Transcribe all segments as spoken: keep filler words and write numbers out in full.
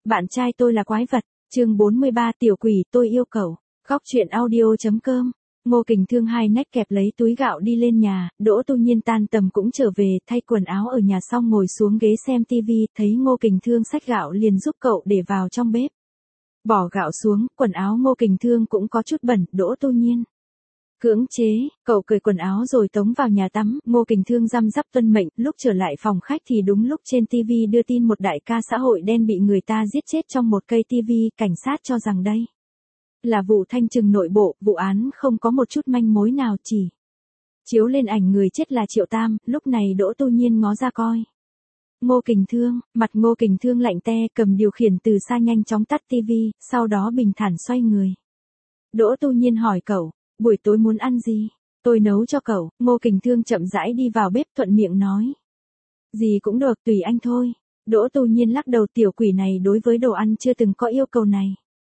bạn trai tôi là quái vật. Chương bốn mươi ba tiểu quỷ tôi yêu cậu. Góc truyện audio.com. Ngô Kình Thương hai nách kẹp lấy túi gạo đi lên nhà, Đỗ Tu Nhiên tan tầm cũng trở về, thay quần áo ở nhà xong ngồi xuống ghế xem tivi, thấy Ngô Kình Thương xách gạo liền giúp cậu để vào trong bếp. Bỏ gạo xuống, quần áo Ngô Kình Thương cũng có chút bẩn, Đỗ Tu Nhiên cưỡng chế, cậu cởi quần áo rồi tống vào nhà tắm, Ngô Kình Thương răm rắp tuân mệnh, lúc trở lại phòng khách thì đúng lúc trên tivi đưa tin một đại ca xã hội đen bị người ta giết chết trong một cây tivi, cảnh sát cho rằng đây là vụ thanh trừng nội bộ, vụ án không có một chút manh mối nào, chỉ chiếu lên ảnh người chết là Triệu Tam, lúc này Đỗ Tu Nhiên ngó ra coi. Ngô Kình Thương, mặt Ngô Kình Thương lạnh te, cầm điều khiển từ xa nhanh chóng tắt tivi, sau đó bình thản xoay người. Đỗ Tu Nhiên hỏi cậu, buổi tối muốn ăn gì? Tôi nấu cho cậu. Ngô Kình Thương chậm rãi đi vào bếp thuận miệng nói. Gì cũng được, tùy anh thôi. Đỗ Tu Nhiên lắc đầu, tiểu quỷ này đối với đồ ăn chưa từng có yêu cầu này.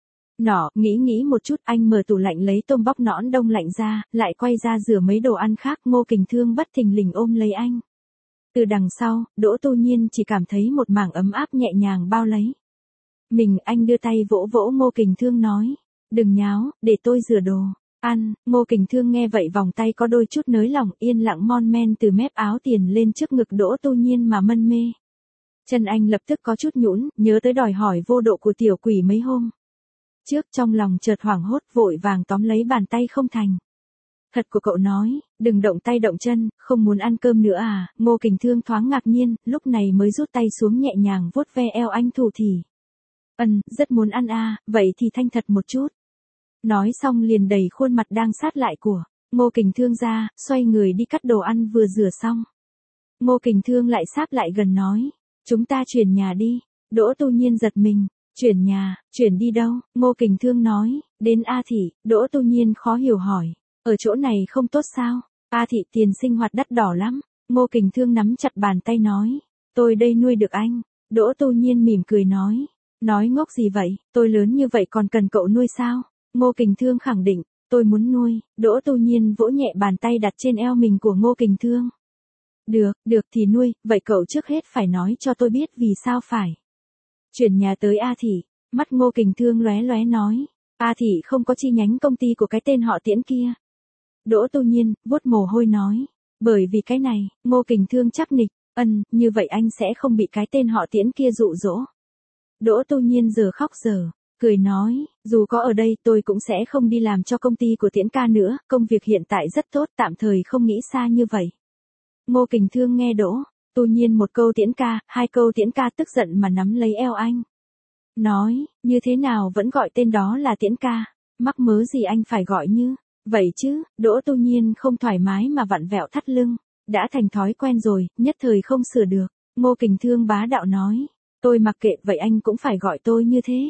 Nọ, nghĩ nghĩ một chút, anh mở tủ lạnh lấy tôm bóc nõn đông lạnh ra, lại quay ra rửa mấy đồ ăn khác. Ngô Kình Thương bất thình lình ôm lấy anh. Từ đằng sau, Đỗ Tu Nhiên chỉ cảm thấy một mảng ấm áp nhẹ nhàng bao lấy mình. Anh đưa tay vỗ vỗ Ngô Kình Thương nói, đừng nháo, để tôi rửa đồ ăn. Ngô Kình Thương nghe vậy vòng tay có đôi chút nới lỏng, yên lặng mon men từ mép áo tiền lên trước ngực Đỗ Tu Nhiên mà mân mê. Chân anh lập tức có chút nhũn, nhớ tới đòi hỏi vô độ của tiểu quỷ mấy hôm trước, trong lòng chợt hoảng hốt, vội vàng tóm lấy bàn tay không thành thật của cậu nói, đừng động tay động chân, không muốn ăn cơm nữa à? Ngô Kình Thương thoáng ngạc nhiên, lúc này mới rút tay xuống nhẹ nhàng vuốt ve eo anh thủ thỉ. Ừm, rất muốn ăn à, vậy thì thanh thật một chút. Nói xong liền đẩy khuôn mặt đang sát lại của Ngô Kình Thương ra, xoay người đi cắt đồ ăn vừa rửa xong. Ngô Kình Thương lại sáp lại gần nói, chúng ta chuyển nhà đi. Đỗ Tu Nhiên giật mình, chuyển nhà, chuyển đi đâu? Ngô Kình Thương nói, đến A Thị. Đỗ Tu Nhiên khó hiểu hỏi, ở chỗ này không tốt sao? A Thị tiền sinh hoạt đắt đỏ lắm. Ngô Kình Thương nắm chặt bàn tay nói, tôi đây nuôi được anh. Đỗ Tu Nhiên mỉm cười nói, nói ngốc gì vậy, tôi lớn như vậy còn cần cậu nuôi sao? Ngô Kình Thương khẳng định, tôi muốn nuôi. Đỗ Tu Nhiên vỗ nhẹ bàn tay đặt trên eo mình của Ngô Kình Thương. Được, được thì nuôi, vậy cậu trước hết phải nói cho tôi biết vì sao phải chuyển nhà tới A Thị. Mắt Ngô Kình Thương lóe lóe nói, A Thị không có chi nhánh công ty của cái tên họ Tiễn kia. Đỗ Tu Nhiên vuốt mồ hôi nói, bởi vì cái này. Ngô Kình Thương chắc nịch, ân, như vậy anh sẽ không bị cái tên họ Tiễn kia dụ dỗ. Đỗ Tu Nhiên giờ khóc giờ cười nói, dù có ở đây tôi cũng sẽ không đi làm cho công ty của Tiễn ca nữa, công việc hiện tại rất tốt, tạm thời không nghĩ xa như vậy. Ngô Kình Thương nghe Đỗ Tu Nhiên một câu Tiễn ca, hai câu Tiễn ca tức giận mà nắm lấy eo anh. Nói, như thế nào vẫn gọi tên đó là Tiễn ca, mắc mớ gì anh phải gọi như vậy chứ? Đỗ Tu Nhiên không thoải mái mà vặn vẹo thắt lưng, đã thành thói quen rồi, nhất thời không sửa được. Ngô Kình Thương bá đạo nói, tôi mặc kệ, vậy anh cũng phải gọi tôi như thế.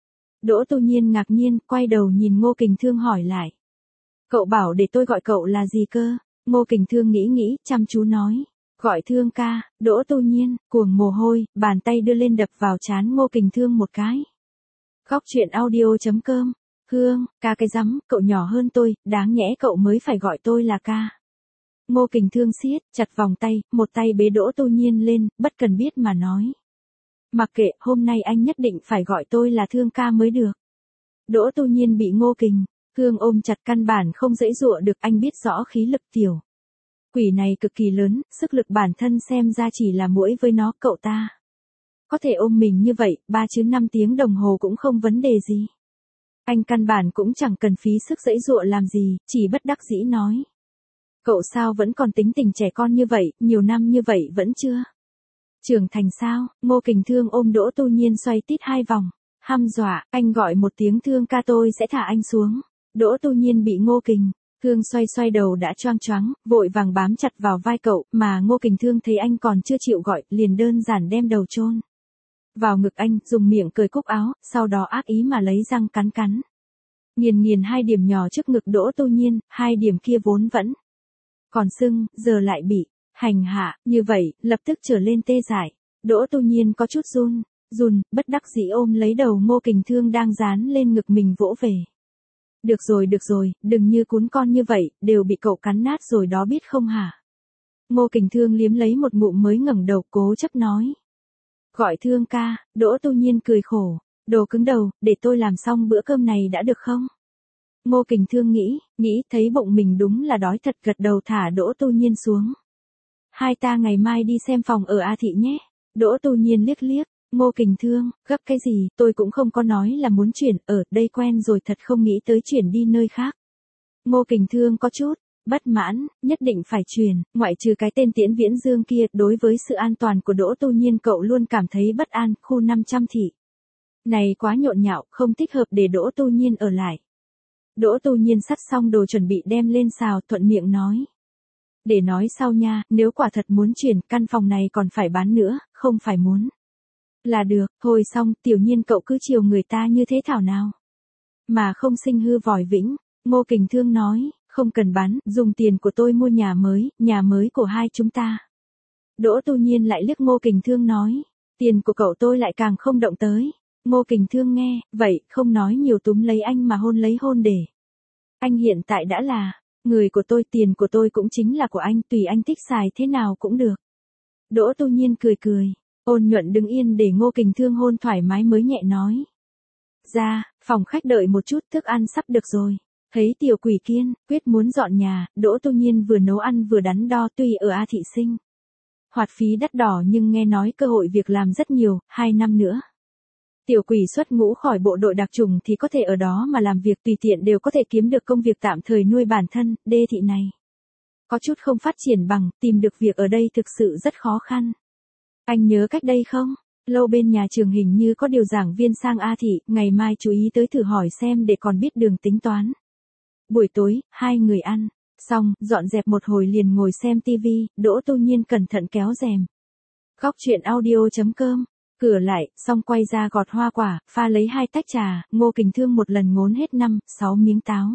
Đỗ Tu Nhiên ngạc nhiên, quay đầu nhìn Ngô Kình Thương hỏi lại. Cậu bảo để tôi gọi cậu là gì cơ? Ngô Kình Thương nghĩ nghĩ, chăm chú nói. Gọi Thương ca. Đỗ Tu Nhiên, cuồng mồ hôi, bàn tay đưa lên đập vào trán Ngô Kình Thương một cái. Góc truyện audio.com. Hương, ca cái rắm, cậu nhỏ hơn tôi, đáng nhẽ cậu mới phải gọi tôi là ca. Ngô Kình Thương siết chặt vòng tay, một tay bế Đỗ Tu Nhiên lên, bất cần biết mà nói. Mặc kệ, hôm nay anh nhất định phải gọi tôi là Thương ca mới được. Đỗ Tu Nhiên bị Ngô Kình Thương ôm chặt căn bản không dễ dụa được, anh biết rõ khí lực tiểu quỷ này cực kỳ lớn, sức lực bản thân xem ra chỉ là muỗi với nó, cậu ta có thể ôm mình như vậy, ba chứ năm tiếng đồng hồ cũng không vấn đề gì. Anh căn bản cũng chẳng cần phí sức dễ dụa làm gì, chỉ bất đắc dĩ nói. Cậu sao vẫn còn tính tình trẻ con như vậy, nhiều năm như vậy vẫn chưa trưởng thành sao? Ngô Kình Thương ôm Đỗ Tu Nhiên xoay tít hai vòng, hăm dọa, anh gọi một tiếng Thương ca tôi sẽ thả anh xuống. Đỗ Tu Nhiên bị Ngô Kình Thương xoay xoay đầu đã choang choáng, vội vàng bám chặt vào vai cậu, mà Ngô Kình Thương thấy anh còn chưa chịu gọi, liền đơn giản đem đầu chôn vào ngực anh, dùng miệng cởi cúc áo, sau đó ác ý mà lấy răng cắn cắn. Nghiền nghiền hai điểm nhỏ trước ngực Đỗ Tu Nhiên, hai điểm kia vốn vẫn còn sưng, giờ lại bị hành hạ, như vậy, lập tức trở lên tê dại. Đỗ Tu Nhiên có chút run, run, bất đắc dĩ ôm lấy đầu Ngô Kình Thương đang dán lên ngực mình vỗ về. Được rồi được rồi, đừng như cún con như vậy, đều bị cậu cắn nát rồi đó biết không hả? Ngô Kình Thương liếm lấy một ngụm mới ngẩng đầu cố chấp nói. Gọi Thương ca, Đỗ Tu Nhiên cười khổ, đồ cứng đầu, để tôi làm xong bữa cơm này đã được không? Ngô Kình Thương nghĩ, nghĩ thấy bụng mình đúng là đói thật, gật đầu thả Đỗ Tu Nhiên xuống. Hai ta ngày mai đi xem phòng ở A Thị nhé. Đỗ Tu Nhiên liếc liếc, Ngô Kình Thương, gấp cái gì, tôi cũng không có nói là muốn chuyển, ở đây quen rồi, thật không nghĩ tới chuyển đi nơi khác. Ngô Kình Thương có chút bất mãn, nhất định phải chuyển, ngoại trừ cái tên Tiễn Viễn Dương kia, đối với sự an toàn của Đỗ Tu Nhiên cậu luôn cảm thấy bất an, khu năm trăm thị. Này quá nhộn nhạo, không thích hợp để Đỗ Tu Nhiên ở lại. Đỗ Tu Nhiên sắt xong đồ chuẩn bị đem lên xào, thuận miệng nói. Để nói sau nha, nếu quả thật muốn chuyển, căn phòng này còn phải bán nữa, không phải muốn. Là được, thôi xong, Tiểu Nhiên cậu cứ chiều người ta như thế thảo nào. Mà không sinh hư vòi vĩnh, Ngô Kình Thương nói, không cần bán, dùng tiền của tôi mua nhà mới, nhà mới của hai chúng ta. Đỗ Tu Nhiên lại liếc Ngô Kình Thương nói, tiền của cậu tôi lại càng không động tới. Ngô Kình Thương nghe, vậy, không nói nhiều, túm lấy anh mà hôn lấy hôn để. Anh hiện tại đã là người của tôi, tiền của tôi cũng chính là của anh, tùy anh thích xài thế nào cũng được. Đỗ Tu Nhiên cười cười, ôn nhuận đứng yên để Ngô Kình Thương hôn thoải mái mới nhẹ nói. Ra, phòng khách đợi một chút, thức ăn sắp được rồi. Thấy tiểu quỷ kiên, quyết muốn dọn nhà, Đỗ Tu Nhiên vừa nấu ăn vừa đắn đo, tuy ở A Thị sinh. Hoạt phí đắt đỏ nhưng nghe nói cơ hội việc làm rất nhiều, hai năm nữa. Tiểu quỷ xuất ngũ khỏi bộ đội đặc chủng thì có thể ở đó mà làm việc, tùy tiện đều có thể kiếm được công việc tạm thời nuôi bản thân, đê thị này. Có chút không phát triển bằng, tìm được việc ở đây thực sự rất khó khăn. Anh nhớ cách đây không? Lâu bên nhà trường hình như có điều giảng viên sang A Thị, ngày mai chú ý tới thử hỏi xem để còn biết đường tính toán. Buổi tối, hai người ăn, xong, dọn dẹp một hồi liền ngồi xem tivi, Đỗ Tu Nhiên cẩn thận kéo rèm. Góc truyện audio chấm com, cửa lại, xong quay ra gọt hoa quả, pha lấy hai tách trà, Ngô Kình Thương một lần ngốn hết năm, sáu miếng táo.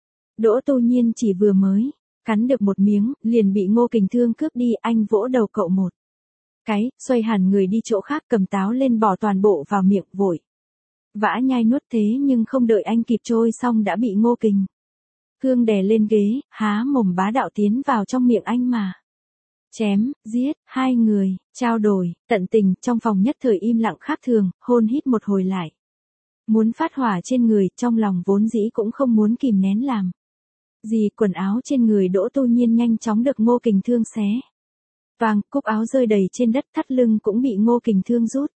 Đỗ Tu Nhiên chỉ vừa mới cắn được một miếng, liền bị Ngô Kình Thương cướp đi, anh vỗ đầu cậu một cái, xoay hẳn người đi chỗ khác, cầm táo lên bỏ toàn bộ vào miệng, vội vã nhai nuốt, thế nhưng không đợi anh kịp trôi xong đã bị Ngô Kình Thương đè lên ghế, há mồm bá đạo tiến vào trong miệng anh mà. Chém, giết, hai người, trao đổi, tận tình, trong phòng nhất thời im lặng khác thường, hôn hít một hồi lại. Muốn phát hỏa trên người, trong lòng vốn dĩ cũng không muốn kìm nén làm. Gì, quần áo trên người Đỗ Tu Nhiên nhanh chóng được Ngô Kình Thương xé. Vàng, cúc áo rơi đầy trên đất, thắt lưng cũng bị Ngô Kình Thương rút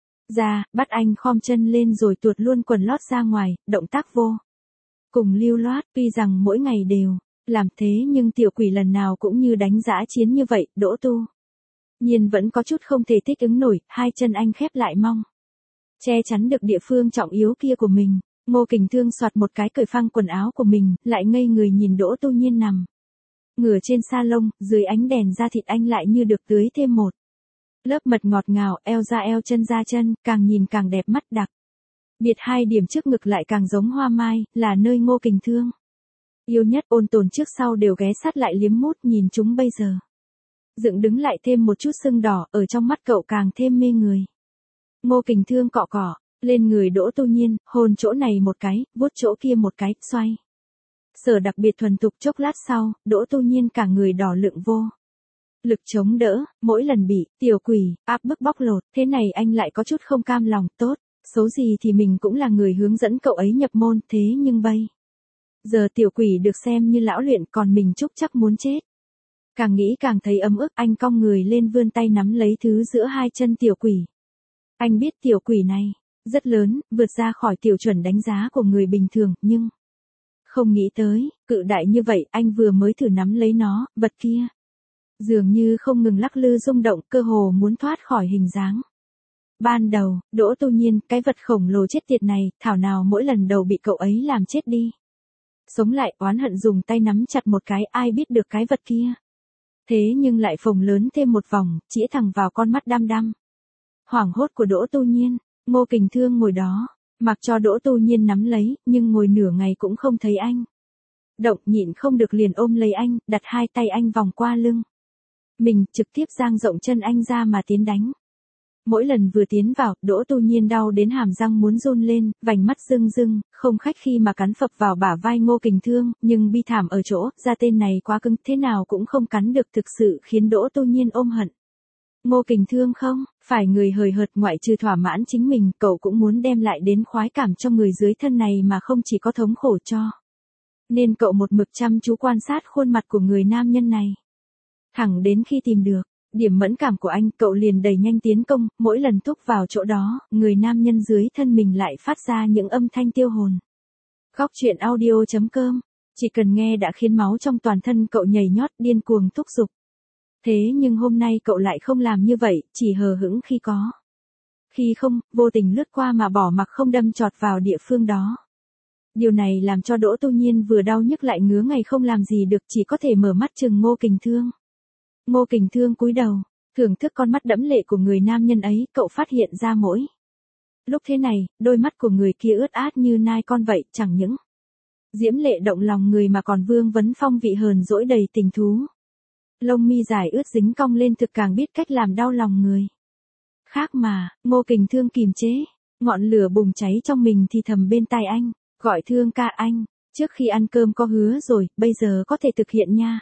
ra, bắt anh khom chân lên rồi tuột luôn quần lót ra ngoài, động tác vô cùng lưu loát, tuy rằng mỗi ngày đều làm thế nhưng tiểu quỷ lần nào cũng như đánh dã chiến như vậy, Đỗ Tu Nhiên vẫn có chút không thể thích ứng nổi, hai chân anh khép lại mong che chắn được địa phương trọng yếu kia của mình. Ngô Kình Thương soạt một cái cởi phăng quần áo của mình, lại ngây người nhìn Đỗ Tu Nhiên nằm ngửa trên sa lông, dưới ánh đèn da thịt anh lại như được tưới thêm một lớp mật ngọt ngào, eo ra eo, chân ra chân, càng nhìn càng đẹp mắt, đặc biệt hai điểm trước ngực lại càng giống hoa mai, là nơi Ngô Kình Thương yêu nhất. Ôn tồn trước sau đều ghé sát lại liếm mút, nhìn chúng bây giờ dựng đứng lại thêm một chút sưng đỏ, ở trong mắt cậu càng thêm mê người. Ngô Kình Thương cọ cọ lên người Đỗ Tu Nhiên, hôn chỗ này một cái, vuốt chỗ kia một cái, xoay sở đặc biệt thuần thục. Chốc lát sau, Đỗ Tu Nhiên cả người đỏ lượng vô lực chống đỡ, mỗi lần bị tiểu quỷ áp bức bóc lột, thế này anh lại có chút không cam lòng. Tốt xấu gì thì mình cũng là người hướng dẫn cậu ấy nhập môn, thế nhưng bây giờ tiểu quỷ được xem như lão luyện, còn mình trúc chắc muốn chết. Càng nghĩ càng thấy ấm ức, anh cong người lên vươn tay nắm lấy thứ giữa hai chân tiểu quỷ. Anh biết tiểu quỷ này rất lớn, vượt ra khỏi tiểu chuẩn đánh giá của người bình thường, nhưng không nghĩ tới, cự đại như vậy, anh vừa mới thử nắm lấy nó, vật kia dường như không ngừng lắc lư rung động, cơ hồ muốn thoát khỏi hình dáng ban đầu. Đỗ Tu Nhiên, cái vật khổng lồ chết tiệt này, thảo nào mỗi lần đầu bị cậu ấy làm chết đi. Sống lại, oán hận dùng tay nắm chặt một cái, ai biết được cái vật kia. Thế nhưng lại phồng lớn thêm một vòng, chĩa thẳng vào con mắt đăm đăm hoảng hốt của Đỗ Tu Nhiên. Ngô Kình Thương ngồi đó, mặc cho Đỗ Tu Nhiên nắm lấy, nhưng ngồi nửa ngày cũng không thấy anh động, nhịn không được liền ôm lấy anh, đặt hai tay anh vòng qua lưng mình, trực tiếp dang rộng chân anh ra mà tiến đánh. Mỗi lần vừa tiến vào, Đỗ Tu Nhiên đau đến hàm răng muốn run lên, vành mắt rưng rưng, không khách khi mà cắn phập vào bả vai Ngô Kình Thương, nhưng bi thảm ở chỗ, da tên này quá cứng, thế nào cũng không cắn được, thực sự khiến Đỗ Tu Nhiên ôm hận. Ngô Kình Thương không, phải người hời hợt ngoại trừ thỏa mãn chính mình, cậu cũng muốn đem lại đến khoái cảm cho người dưới thân này mà không chỉ có thống khổ cho. Nên cậu một mực chăm chú quan sát khuôn mặt của người nam nhân này. Thẳng đến khi tìm được điểm mẫn cảm của anh, cậu liền đẩy nhanh tiến công, mỗi lần thúc vào chỗ đó, người nam nhân dưới thân mình lại phát ra những âm thanh tiêu hồn. Góc truyện audio chấm com, chỉ cần nghe đã khiến máu trong toàn thân cậu nhảy nhót điên cuồng thúc giục. Thế nhưng hôm nay cậu lại không làm như vậy, chỉ hờ hững khi có. Khi không, vô tình lướt qua mà bỏ mặc không đâm chọt vào địa phương đó. Điều này làm cho Đỗ Tu Nhiên vừa đau nhức lại ngứa ngày không làm gì được, chỉ có thể mở mắt chừng Ngô Kình Thương. Ngô Kình Thương cúi đầu, thưởng thức con mắt đẫm lệ của người nam nhân ấy, cậu phát hiện ra mỗi lúc thế này, đôi mắt của người kia ướt át như nai con vậy, chẳng những diễm lệ động lòng người mà còn vương vấn phong vị hờn dỗi đầy tình thú. Lông mi dài ướt dính cong lên thực càng biết cách làm đau lòng người. Khác mà, Ngô Kình Thương kìm chế, ngọn lửa bùng cháy trong mình thì thầm bên tai anh, gọi Thương ca anh, trước khi ăn cơm có hứa rồi, bây giờ có thể thực hiện nha.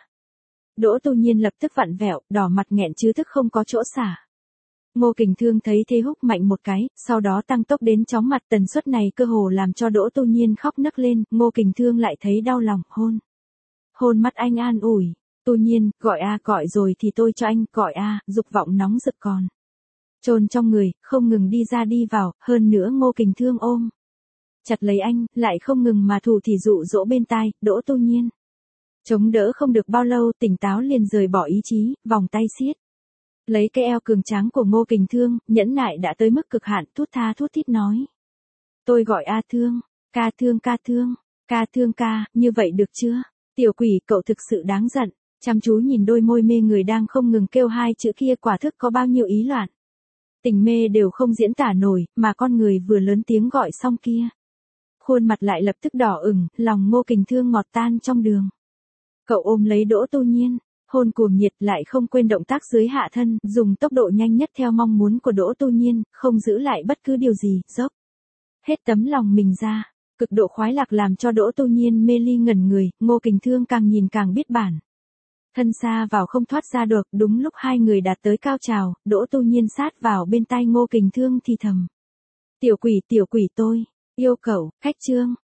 Đỗ Tu Nhiên lập tức vặn vẹo, đỏ mặt nghẹn chứ tức không có chỗ xả. Ngô Kình Thương thấy thế húc mạnh một cái, sau đó tăng tốc đến chóng mặt, tần suất này cơ hồ làm cho Đỗ Tu Nhiên khóc nấc lên, Ngô Kình Thương lại thấy đau lòng, hôn. Hôn mắt anh an ủi, Tu Nhiên, gọi a gọi rồi thì tôi cho anh, gọi a, dục vọng nóng rực còn trồn trong người, không ngừng đi ra đi vào, hơn nữa Ngô Kình Thương ôm chặt lấy anh, lại không ngừng mà thủ thì dụ dỗ bên tai, Đỗ Tu Nhiên chống đỡ không được bao lâu, tỉnh táo liền rời bỏ ý chí, vòng tay siết lấy cái eo cường tráng của Ngô Kình Thương, nhẫn nại đã tới mức cực hạn, thút tha thút thít nói. Tôi gọi A Thương, ca thương ca thương, ca thương ca, như vậy được chưa? Tiểu quỷ, cậu thực sự đáng giận, chăm chú nhìn đôi môi mê người đang không ngừng kêu hai chữ kia, quả thức có bao nhiêu ý loạn. Tình mê đều không diễn tả nổi, mà con người vừa lớn tiếng gọi xong kia. Khuôn mặt lại lập tức đỏ ửng, lòng Ngô Kình Thương ngọt tan trong đường. Cậu ôm lấy Đỗ Tu Nhiên, hôn cuồng nhiệt, lại không quên động tác dưới hạ thân, dùng tốc độ nhanh nhất theo mong muốn của Đỗ Tu Nhiên, không giữ lại bất cứ điều gì, dốc hết tấm lòng mình ra. Cực độ khoái lạc làm cho Đỗ Tu Nhiên mê ly ngẩn người, Ngô Kình Thương càng nhìn càng biết bản thân xa vào không thoát ra được. Đúng lúc hai người đạt tới cao trào, Đỗ Tu Nhiên sát vào bên tai Ngô Kình Thương thì thầm. Tiểu quỷ, tiểu quỷ, tôi yêu cậu, khách trương.